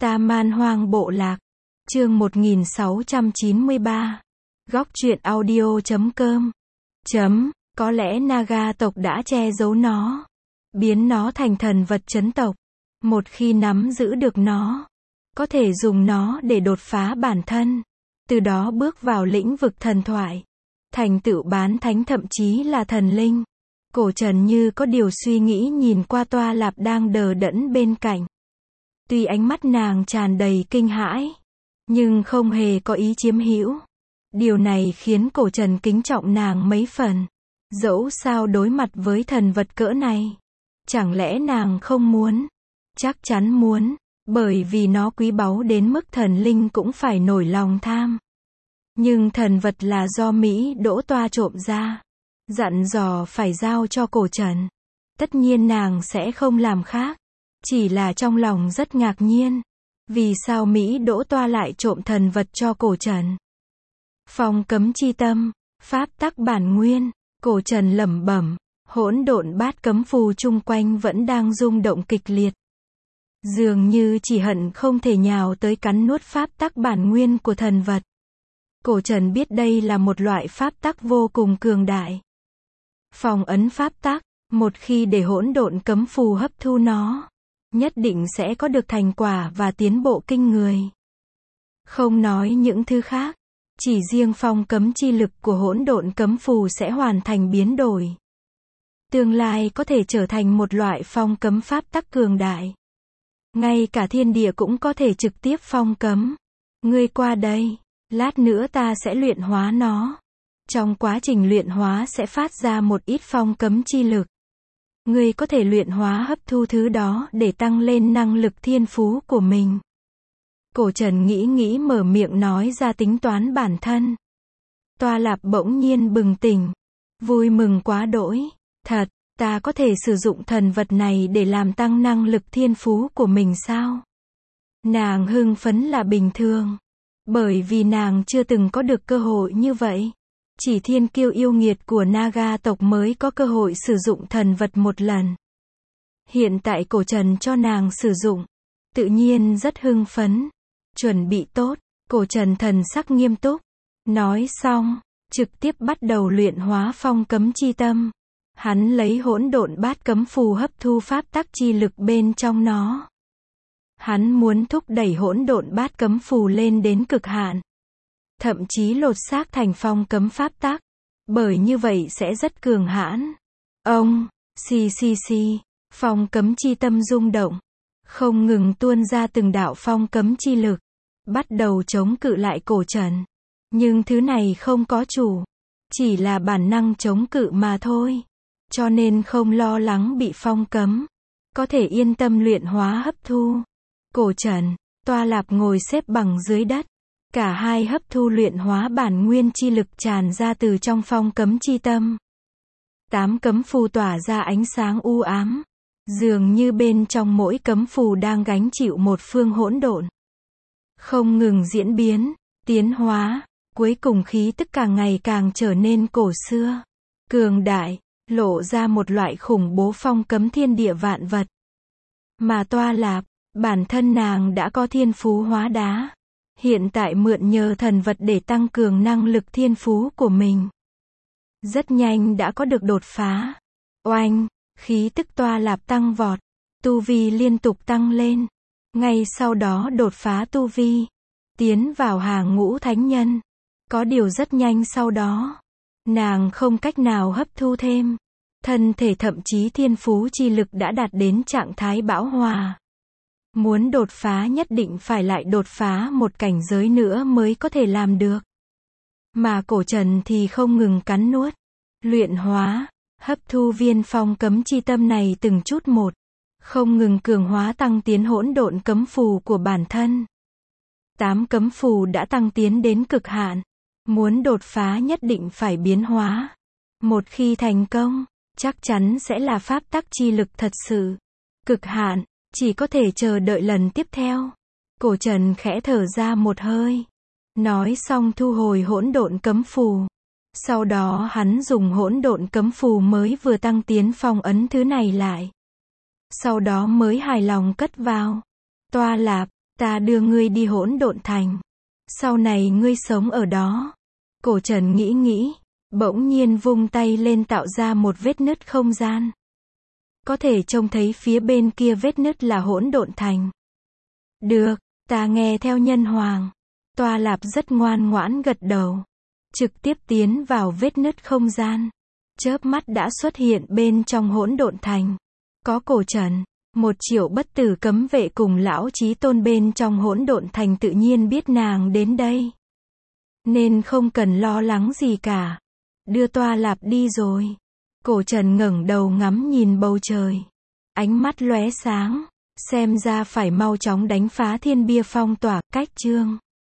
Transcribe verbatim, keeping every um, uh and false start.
Ta Man Hoang Bộ Lạc. Chương một nghìn sáu trăm chín mươi ba. Góc truyện audio chấm com. Chấm, có lẽ Naga tộc đã che giấu nó, biến nó thành thần vật trấn tộc. Một khi nắm giữ được nó, có thể dùng nó để đột phá bản thân, từ đó bước vào lĩnh vực thần thoại, thành tựu bán thánh thậm chí là thần linh. Cổ Trần như có điều suy nghĩ nhìn qua Toa Lạp đang đờ đẫn bên cạnh. Tuy ánh mắt nàng tràn đầy kinh hãi, nhưng không hề có ý chiếm hữu. Điều này khiến Cổ Trần kính trọng nàng mấy phần. Dẫu sao đối mặt với thần vật cỡ này, chẳng lẽ nàng không muốn? Chắc chắn muốn, bởi vì nó quý báu đến mức thần linh cũng phải nổi lòng tham. Nhưng thần vật là do Mỹ Đỗ Toa trộm ra, dặn dò phải giao cho Cổ Trần. Tất nhiên nàng sẽ không làm khác, chỉ là trong lòng rất ngạc nhiên. Vì sao Mỹ Đỗ Toa lại trộm thần vật cho Cổ Trần? Phong cấm chi tâm, pháp tắc bản nguyên. Cổ Trần lẩm bẩm, hỗn độn bát cấm phù chung quanh vẫn đang rung động kịch liệt. Dường như chỉ hận không thể nhào tới cắn nuốt pháp tắc bản nguyên của thần vật. Cổ Trần biết đây là một loại pháp tắc vô cùng cường đại. Phong ấn pháp tắc, một khi để hỗn độn cấm phù hấp thu nó, nhất định sẽ có được thành quả và tiến bộ kinh người. Không nói những thứ khác, chỉ riêng phong cấm chi lực của hỗn độn cấm phù sẽ hoàn thành biến đổi. Tương lai có thể trở thành một loại phong cấm pháp tắc cường đại. Ngay cả thiên địa cũng có thể trực tiếp phong cấm. Ngươi qua đây, lát nữa ta sẽ luyện hóa nó. Trong quá trình luyện hóa sẽ phát ra một ít phong cấm chi lực. Ngươi có thể luyện hóa hấp thu thứ đó để tăng lên năng lực thiên phú của mình. Cổ Trần nghĩ nghĩ mở miệng nói ra tính toán bản thân. Toa Lạp bỗng nhiên bừng tỉnh, vui mừng quá đỗi. Thật, ta có thể sử dụng thần vật này để làm tăng năng lực thiên phú của mình sao? Nàng hưng phấn là bình thường, bởi vì nàng chưa từng có được cơ hội như vậy. Chỉ thiên kiêu yêu nghiệt của Naga tộc mới có cơ hội sử dụng thần vật một lần. Hiện tại Cổ Trần cho nàng sử dụng, tự nhiên rất hưng phấn. Chuẩn bị tốt, Cổ Trần thần sắc nghiêm túc. Nói xong, trực tiếp bắt đầu luyện hóa phong cấm chi tâm. Hắn lấy hỗn độn bát cấm phù hấp thu pháp tắc chi lực bên trong nó. Hắn muốn thúc đẩy hỗn độn bát cấm phù lên đến cực hạn, thậm chí lột xác thành phong cấm pháp tắc, bởi như vậy sẽ rất cường hãn. Ông, xì xì xì, phong cấm chi tâm rung động, không ngừng tuôn ra từng đạo phong cấm chi lực, bắt đầu chống cự lại Cổ Trần. Nhưng thứ này không có chủ, chỉ là bản năng chống cự mà thôi, cho nên không lo lắng bị phong cấm, có thể yên tâm luyện hóa hấp thu. Cổ Trần, Toa Lạp ngồi xếp bằng dưới đất, cả hai hấp thu luyện hóa bản nguyên chi lực tràn ra từ trong phong cấm chi tâm. Tám cấm phù tỏa ra ánh sáng u ám, dường như bên trong mỗi cấm phù đang gánh chịu một phương hỗn độn, không ngừng diễn biến, tiến hóa, cuối cùng khí tức càng ngày càng trở nên cổ xưa, cường đại, lộ ra một loại khủng bố phong cấm thiên địa vạn vật. Mà Toa Lạp, bản thân nàng đã có thiên phú hóa đá, hiện tại mượn nhờ thần vật để tăng cường năng lực thiên phú của mình. Rất nhanh đã có được đột phá. Oanh, khí tức Toa Lạp tăng vọt, tu vi liên tục tăng lên. Ngay sau đó đột phá tu vi, tiến vào hàng ngũ thánh nhân. Có điều rất nhanh sau đó, nàng không cách nào hấp thu thêm. Thân thể thậm chí thiên phú chi lực đã đạt đến trạng thái bão hòa. Muốn đột phá nhất định phải lại đột phá một cảnh giới nữa mới có thể làm được. Mà Cổ Trần thì không ngừng cắn nuốt, luyện hóa, hấp thu viên phong cấm chi tâm này từng chút một, không ngừng cường hóa tăng tiến hỗn độn cấm phù của bản thân. Tám cấm phù đã tăng tiến đến cực hạn, muốn đột phá nhất định phải biến hóa. Một khi thành công, chắc chắn sẽ là pháp tắc chi lực thật sự cực hạn, chỉ có thể chờ đợi lần tiếp theo. Cổ Trần khẽ thở ra một hơi, nói xong thu hồi hỗn độn cấm phù. Sau đó hắn dùng hỗn độn cấm phù mới vừa tăng tiến phong ấn thứ này lại. Sau đó mới hài lòng cất vào. Toa Lạp, Ta đưa ngươi đi hỗn độn thành. Sau này ngươi sống ở đó. Cổ Trần nghĩ nghĩ, bỗng nhiên vung tay lên tạo ra một vết nứt không gian. Có thể trông thấy phía bên kia vết nứt là hỗn độn thành. Được, ta nghe theo nhân hoàng. Toa Lạp rất ngoan ngoãn gật đầu. Trực tiếp tiến vào vết nứt không gian. Chớp mắt đã xuất hiện bên trong hỗn độn thành. Có Cổ Trần, một triệu bất tử cấm vệ cùng lão chí tôn bên trong hỗn độn thành tự nhiên biết nàng đến đây. Nên không cần lo lắng gì cả. Đưa Toa Lạp đi rồi. Cổ Trần ngẩng đầu ngắm nhìn bầu trời. Ánh mắt lóe sáng. Xem ra phải mau chóng đánh phá thiên bia phong tỏa, cách chương.